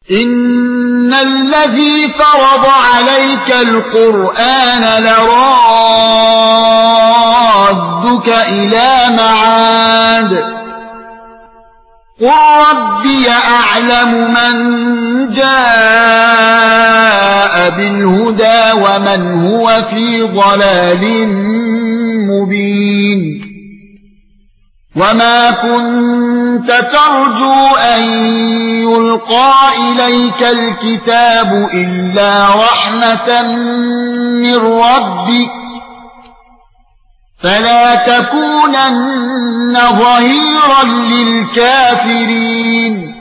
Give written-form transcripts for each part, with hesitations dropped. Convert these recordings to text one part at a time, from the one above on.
إن الذي فرض عليك القرآن لرادك إلى معاد قل ربي أعلم من جاء بالهدى ومن هو في ضلال مبين وما كنت ترجو أن يلقى إليك الكتاب إلا رحمة من ربك فلا تكونن ظهيرا للكافرين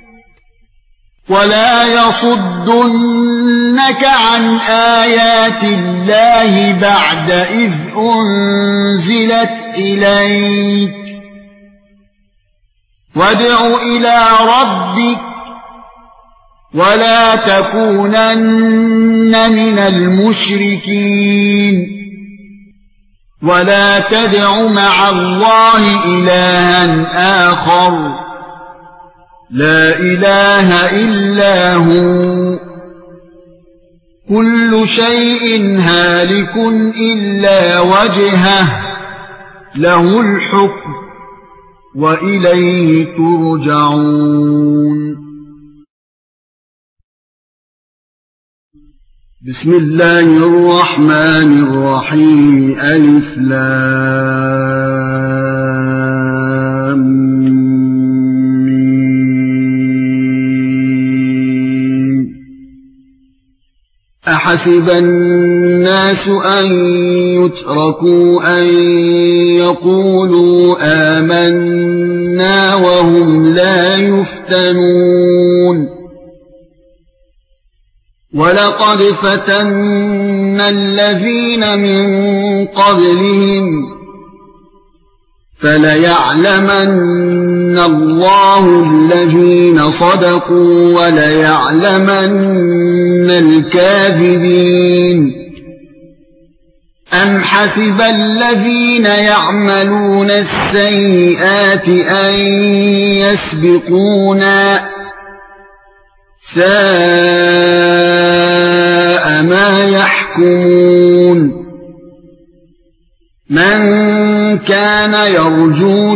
ولا يصدنك عن آيات الله بعد إذ أنزلت إليك وادع إلى ربك ولا تكونن من المشركين ولا تدع مع الله إلها آخر لا إله إلا هو كل شيء هالك إلا وجهه له الحكم وإليه ترجعون بسم الله الرحمن الرحيم ألف لام ميم أحسب الناس أن يتركوا أن يقولوا آمنا وهم لا يفتنون ولقد فتنا الذين من قبلهم فليعلمن الله الذين صدقوا وليعلمن الكاذبين أم حسب الذين يعملون السيئات أن يسبقونا ساء ما يحكمون من كان يرجو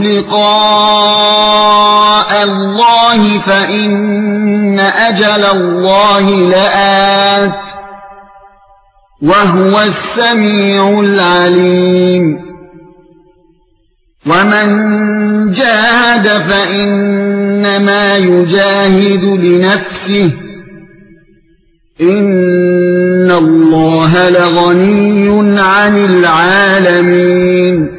لقاء الله فإن أجل الله لآت وهو السميع العليم ومن جاهد فإنما يجاهد لنفسه إن الله لغني عن العالمين